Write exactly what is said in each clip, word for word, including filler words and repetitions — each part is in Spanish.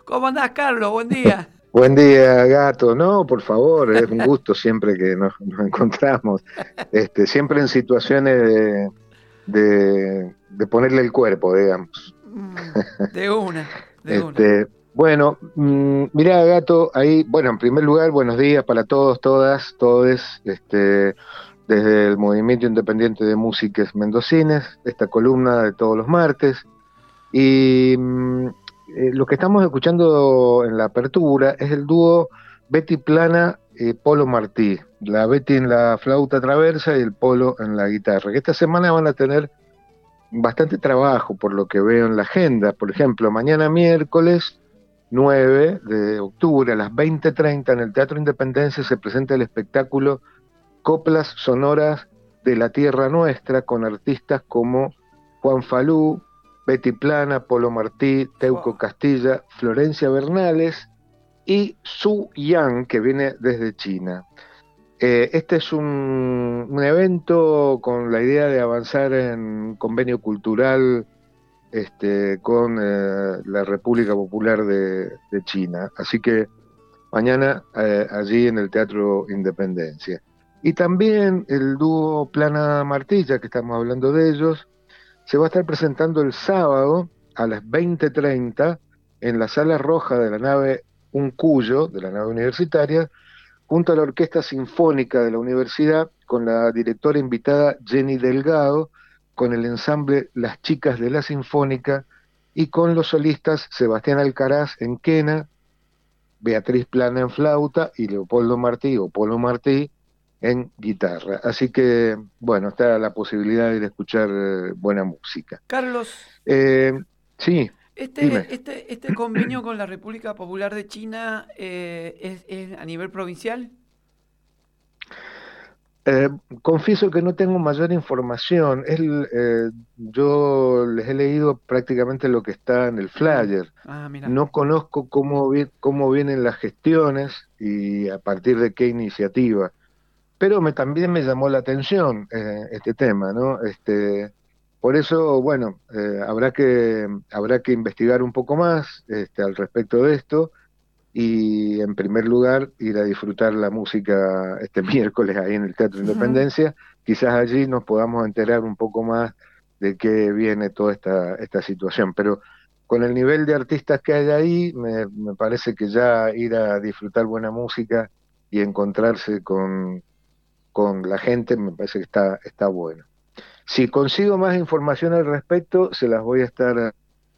¿Cómo andás, Carlos? Buen día. Buen día, gato. No, por favor, es un gusto siempre que nos, nos encontramos. Este, siempre en situaciones de, de, de ponerle el cuerpo, digamos. Mm, de una, de una. Este, bueno, mm, mirá, gato, ahí, bueno, en primer lugar, buenos días para todos, todas, todes, este, desde el Movimiento Independiente de Músicas Mendocines, esta columna de todos los martes. Y mm, eh, lo que estamos escuchando en la apertura es el dúo Betty Plana y Polo Martí. La Betty en la flauta traversa y el Polo en la guitarra. Que esta semana van a tener bastante trabajo por lo que veo en la agenda. Por ejemplo, mañana miércoles nueve de octubre a las veinte treinta en el Teatro Independencia se presenta el espectáculo Coplas Sonoras de la Tierra Nuestra con artistas como Juan Falú, Betty Plana, Polo Martí, Teuco Fua. Castilla, Florencia Bernales y Su Yang, que viene desde China. Eh, este es un, un evento con la idea de avanzar en un convenio cultural este, con eh, la República Popular de, de China. Así que mañana eh, allí en el Teatro Independencia. Y también el dúo Plana Martilla, que estamos hablando de ellos, se va a estar presentando el sábado a las veinte treinta en la sala roja de la nave Un Cuyo, de la nave universitaria, junto a la Orquesta Sinfónica de la Universidad, con la directora invitada Jenny Delgado, con el ensamble Las Chicas de la Sinfónica y con los solistas Sebastián Alcaraz en quena, Beatriz Plana en flauta y Leopoldo Martí o Polo Martí en guitarra. Así que, bueno, está la posibilidad de ir a escuchar eh, buena música. Carlos, Eh, sí, dime. este, este, este convenio con la República Popular de China eh, es, es a nivel provincial. Eh, confieso que no tengo mayor información. Es el, eh, yo les he leído prácticamente lo que está en el Mm. flyer. Ah, mira. No conozco cómo, vi- cómo vienen las gestiones y a partir de qué iniciativa. Pero me, también me llamó la atención eh, este tema, ¿no? Este, por eso, bueno, eh, habrá que, habrá que investigar un poco más este, al respecto de esto y en primer lugar ir a disfrutar la música este miércoles ahí en el Teatro Independencia. Quizás allí nos podamos enterar un poco más de qué viene toda esta, esta situación, pero con el nivel de artistas que hay ahí, me, me parece que ya ir a disfrutar buena música y encontrarse con, con la gente me parece que está, está bueno. Si consigo más información al respecto, se las voy a estar.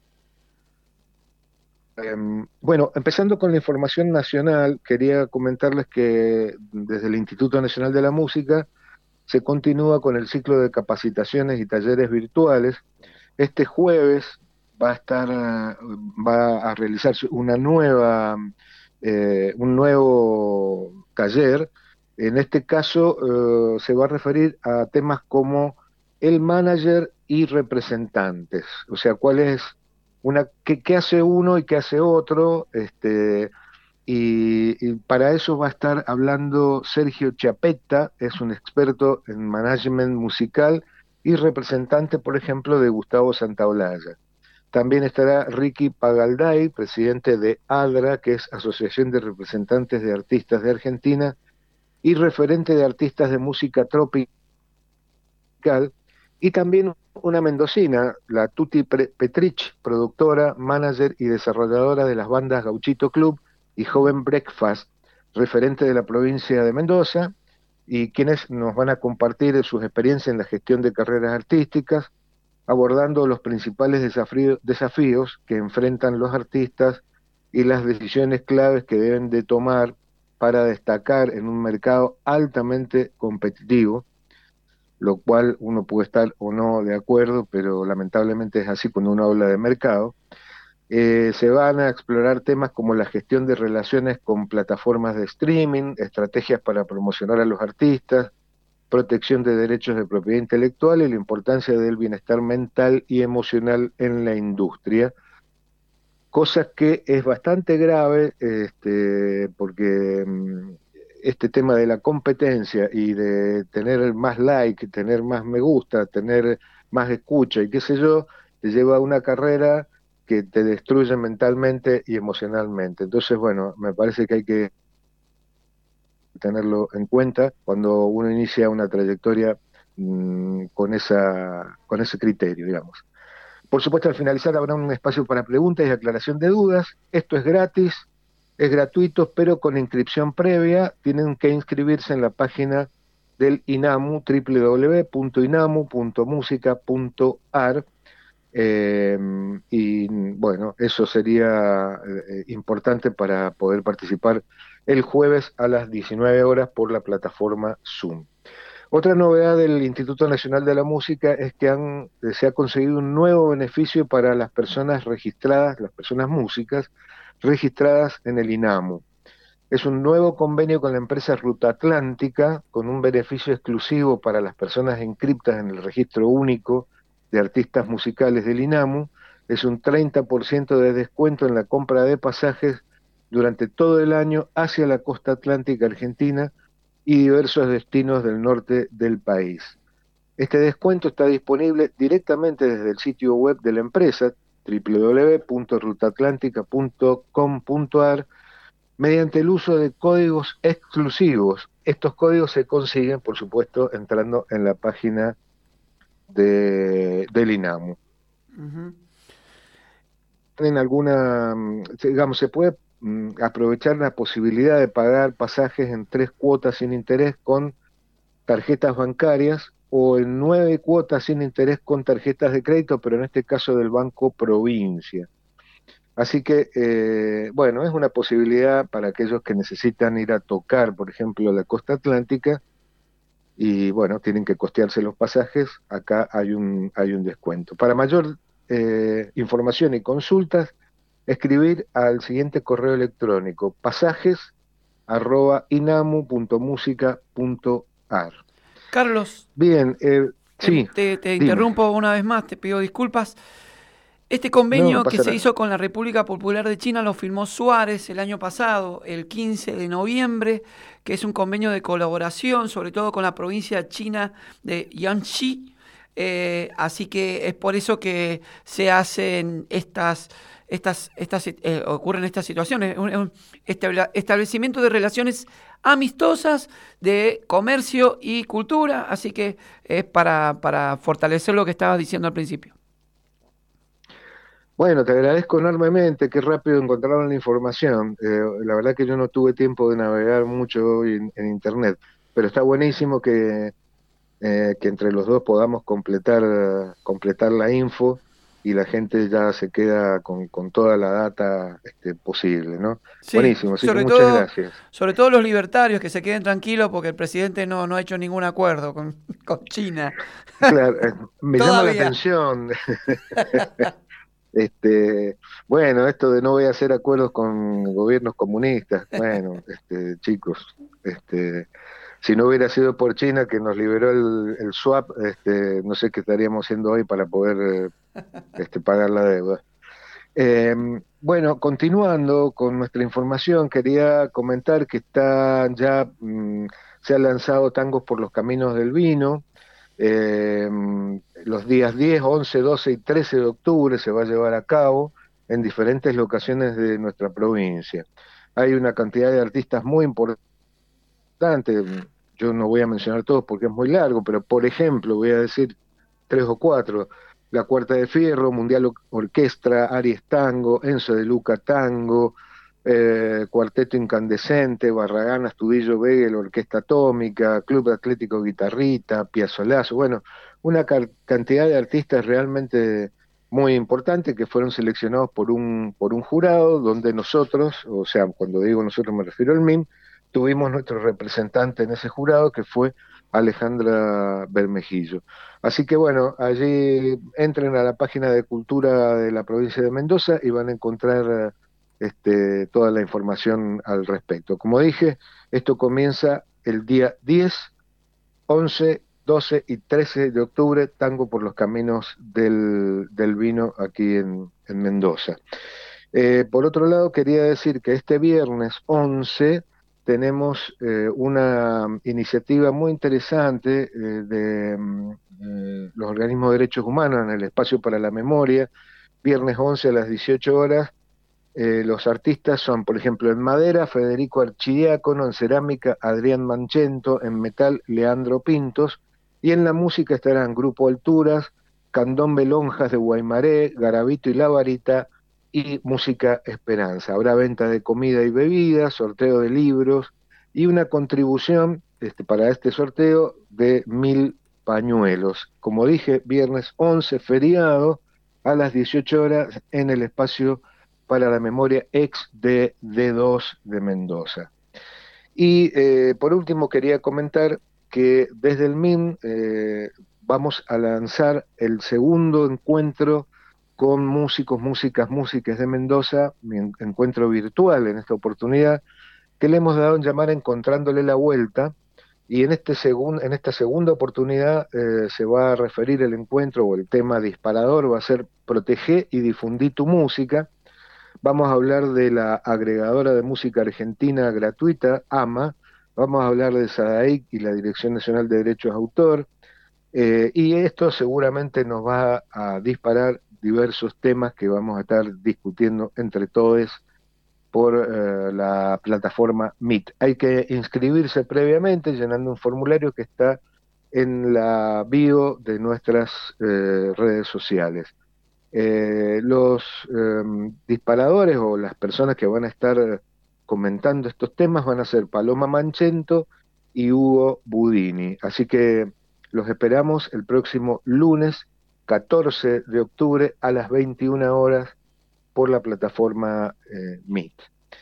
Em, bueno, empezando con la información nacional, quería comentarles que desde el Instituto Nacional de la Música se continúa con el ciclo de capacitaciones y talleres virtuales. Este jueves va a estar, eh, va a realizarse una nueva, eh, un nuevo taller. En este caso, eh, se va a referir a temas como el manager y representantes, o sea, cuál es una, qué, qué hace uno y qué hace otro, este, y, y para eso va a estar hablando Sergio Chiapetta, es un experto en management musical y representante, por ejemplo, de Gustavo Santaolalla. También estará Ricky Pagalday, presidente de ADRA, que es Asociación de Representantes de Artistas de Argentina, y referente de artistas de música tropical, y también una mendocina, la Tuti Petrich, productora, manager y desarrolladora de las bandas Gauchito Club y Joven Breakfast, referente de la provincia de Mendoza, y quienes nos van a compartir sus experiencias en la gestión de carreras artísticas, abordando los principales desafíos, desafíos que enfrentan los artistas y las decisiones claves que deben de tomar para destacar en un mercado altamente competitivo, lo cual uno puede estar o no de acuerdo, pero lamentablemente es así cuando uno habla de mercado. Eh, se van a explorar temas como la gestión de relaciones con plataformas de streaming, estrategias para promocionar a los artistas, protección de derechos de propiedad intelectual y la importancia del bienestar mental y emocional en la industria, cosa que es bastante grave, este, porque mm, este tema de la competencia y de tener más like, tener más me gusta, tener más escucha y qué sé yo, te lleva a una carrera que te destruyen mentalmente y emocionalmente. Entonces, bueno, me parece que hay que tenerlo en cuenta cuando uno inicia una trayectoria mmm, con esa, con ese criterio, digamos. Por supuesto, al finalizar habrá un espacio para preguntas y aclaración de dudas. Esto es gratis, es gratuito, pero con inscripción previa. Tienen que inscribirse en la página del INAMU, doble u doble u doble u punto inamu punto musica punto ar. Eh, y bueno, eso sería eh, importante para poder participar el jueves a las diecinueve horas por la plataforma Zoom. Otra novedad del Instituto Nacional de la Música es que han, eh, se ha conseguido un nuevo beneficio para las personas registradas, las personas músicas registradas en el INAMU. Es un nuevo convenio con la empresa Ruta Atlántica, con un beneficio exclusivo para las personas inscriptas en el registro único de artistas musicales del INAMU. Es un treinta por ciento de descuento en la compra de pasajes durante todo el año hacia la costa atlántica argentina y diversos destinos del norte del país. Este descuento está disponible directamente desde el sitio web de la empresa, doble u doble u doble u punto ruta atlántica punto com punto ar, mediante el uso de códigos exclusivos. Estos códigos se consiguen, por supuesto, entrando en la página de, del INAMU. Uh-huh. ¿En alguna, digamos, se puede mm, aprovechar la posibilidad de pagar pasajes en tres cuotas sin interés con tarjetas bancarias o en nueve cuotas sin interés con tarjetas de crédito, pero en este caso del Banco Provincia? Así que, eh, bueno, es una posibilidad para aquellos que necesitan ir a tocar, por ejemplo, la costa atlántica, y bueno, tienen que costearse los pasajes. Acá hay un, hay un descuento. Para mayor eh, información y consultas, escribir al siguiente correo electrónico: pasajes arroba inamu punto musica punto ar. Carlos. Bien, eh, te, sí. Te, te interrumpo una vez más, te pido disculpas. Este convenio no, no que se nada. hizo con la República Popular de China lo firmó Suárez el año pasado, el quince de noviembre, que es un convenio de colaboración, sobre todo con la provincia china de Jiangxi. Eh, así que es por eso que se hacen estas, estas, estas eh, ocurren estas situaciones. Un, un establecimiento de relaciones amistosas de comercio y cultura, así que es para, para fortalecer lo que estabas diciendo al principio. Bueno, te agradezco enormemente, qué rápido encontraron la información. Eh, la verdad que yo no tuve tiempo de navegar mucho hoy en, en internet, pero está buenísimo que, eh, que entre los dos podamos completar, completar la info y la gente ya se queda con, con toda la data este, posible, ¿no? Sí, buenísimo, así que muchas todo, gracias. Sobre todo los libertarios, que se queden tranquilos porque el presidente no, no ha hecho ningún acuerdo con, con China. Claro, eh, me llama la atención. Este, bueno, esto de no voy a hacer acuerdos con gobiernos comunistas, bueno, este, chicos, este, si no hubiera sido por China que nos liberó el, el swap, este, no sé qué estaríamos haciendo hoy para poder este, pagar la deuda. Eh, bueno, continuando con nuestra información, quería comentar que está ya, mmm, se ha lanzado Tangos por los Caminos del Vino. Eh, los días diez, once, doce y trece de octubre se va a llevar a cabo en diferentes locaciones de nuestra provincia. Hay una cantidad de artistas muy importante, yo no voy a mencionar todos porque es muy largo, pero por ejemplo voy a decir tres o cuatro: La Cuarta de Fierro, Mundial Orquestra, Aries Tango, Enzo de Luca Tango, Eh, Cuarteto Incandescente, Barragán, Astudillo Vega, Orquesta Atómica, Club Atlético Guitarrita, Piazzolazo, bueno, una ca cantidad de artistas realmente muy importante que fueron seleccionados por un, por un jurado, donde nosotros, o sea, cuando digo nosotros me refiero al M I M, tuvimos nuestro representante en ese jurado, que fue Alejandra Bermejillo. Así que bueno, allí entren a la página de Cultura de la provincia de Mendoza y van a encontrar Este, toda la información al respecto. Como dije, esto comienza el día diez, once, doce y trece de octubre, Tango por los Caminos del, del Vino aquí en, en Mendoza. Eh, por otro lado, quería decir que este viernes once tenemos eh, una iniciativa muy interesante eh, de eh, los organismos de derechos humanos en el Espacio para la Memoria, viernes once a las dieciocho horas. Eh, los artistas son, por ejemplo, en madera, Federico Archidiácono; en cerámica, Adrián Manchento; en metal, Leandro Pintos; y en la música estarán Grupo Alturas, Candombe Lonjas de Guaymaré, Garavito y La Varita, y Música Esperanza. Habrá venta de comida y bebidas, sorteo de libros y una contribución este, para este sorteo de mil pañuelos. Como dije, viernes once, feriado, a las dieciocho horas en el espacio para la memoria ex de D dos de Mendoza. Y eh, por último quería comentar que desde el M I M eh, vamos a lanzar el segundo encuentro con músicos, músicas, músicas de Mendoza, mi en- encuentro virtual en esta oportunidad, que le hemos dado en llamar Encontrándole la Vuelta. Y en, este segun, en esta segunda oportunidad eh, se va a referir el encuentro, o el tema disparador va a ser Protegé y difundí tu música. Vamos a hablar de la agregadora de música argentina gratuita, A M A; vamos a hablar de SADAIC y la Dirección Nacional de Derechos de Autor, eh, y esto seguramente nos va a disparar diversos temas que vamos a estar discutiendo entre todos por eh, la plataforma Meet. Hay que inscribirse previamente llenando un formulario que está en la bio de nuestras eh, redes sociales. Eh, los eh, disparadores o las personas que van a estar comentando estos temas van a ser Paloma Manchento y Hugo Budini. Así que los esperamos el próximo lunes catorce de octubre a las veintiuna horas por la plataforma eh, Meet.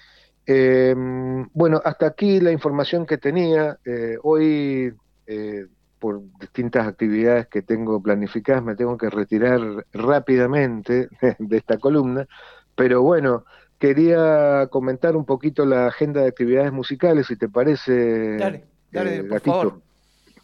Eh, bueno, hasta aquí la información que tenía. Eh, hoy, eh, por distintas actividades que tengo planificadas, me tengo que retirar rápidamente de esta columna, pero bueno, quería comentar un poquito la agenda de actividades musicales, si te parece, Dale, dale, eh, por favor. Gatito.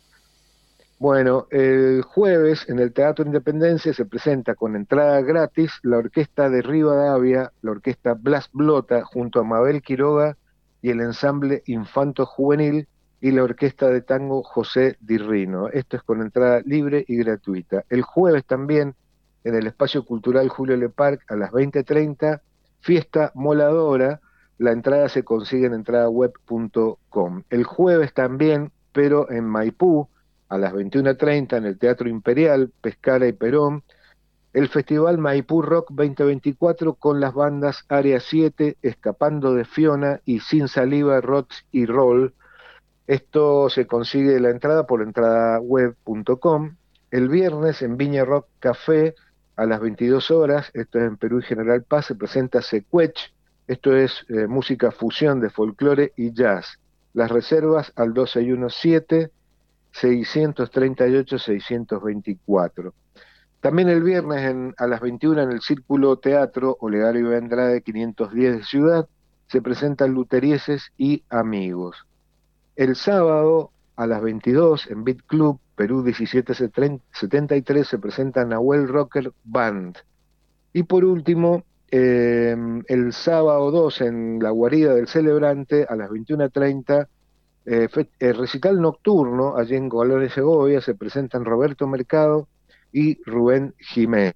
Bueno, el jueves en el Teatro Independencia se presenta con entrada gratis la orquesta de Rivadavia, la orquesta Blas Blota, junto a Mabel Quiroga y el ensamble Infanto Juvenil, y la orquesta de tango José Di Rino. Esto es con entrada libre y gratuita. El jueves también, en el Espacio Cultural Julio Le Parc, a las veinte treinta, fiesta moladora. La entrada se consigue en entradaweb punto com. El jueves también, pero en Maipú, a las veintiuna treinta en el Teatro Imperial, Pescara y Perón, el Festival Maipú Rock veinte veinticuatro con las bandas Área siete, Escapando de Fiona y Sin Saliva, Rots y Roll. Esto se consigue la entrada por entradaweb punto com. El viernes en Viña Rock Café a las veintidós horas, esto es en Perú y General Paz, se presenta Secuech. Esto es eh, música fusión de folclore y jazz. Las reservas al dos seis uno siete, seiscientos treinta y ocho, seiscientos veinticuatro. También el viernes en, a las veintiuna en el Círculo Teatro Olegario y Andrade quinientos diez de Ciudad se presentan Luterieses y Amigos. El sábado a las veintidós en Beat Club Perú diecisiete setenta y tres se presenta Nahuel Rocker Band. Y por último, eh, el sábado dos en la Guarida del Celebrante a las veintiuna treinta, eh, el recital nocturno allí en Colón Segovia, se presentan Roberto Mercado y Rubén Jiménez.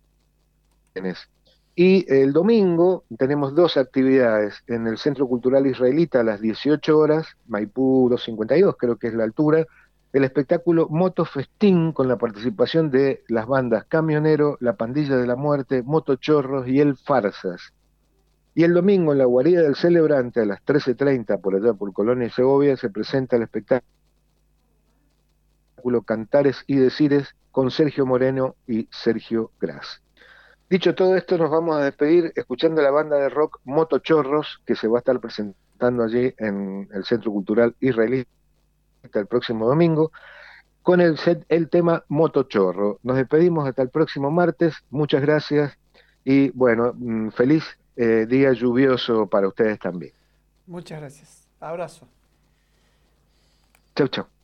Y el domingo tenemos dos actividades en el Centro Cultural Israelita a las dieciocho horas, Maipú doscientos cincuenta y dos creo que es la altura, el espectáculo Moto Festín con la participación de las bandas Camionero, La Pandilla de la Muerte, Motochorros y El Farsas. Y el domingo en la Guarida del Celebrante a las trece treinta por allá por Colonia y Segovia se presenta el espectáculo Cantares y Decires con Sergio Moreno y Sergio Gras. Dicho todo esto, nos vamos a despedir escuchando la banda de rock Motochorros, que se va a estar presentando allí en el Centro Cultural Israelita el próximo domingo, con el, set, el tema Motochorro. Nos despedimos hasta el próximo martes, muchas gracias y bueno, feliz eh, día lluvioso para ustedes también. Muchas gracias. Abrazo. Chau, chau.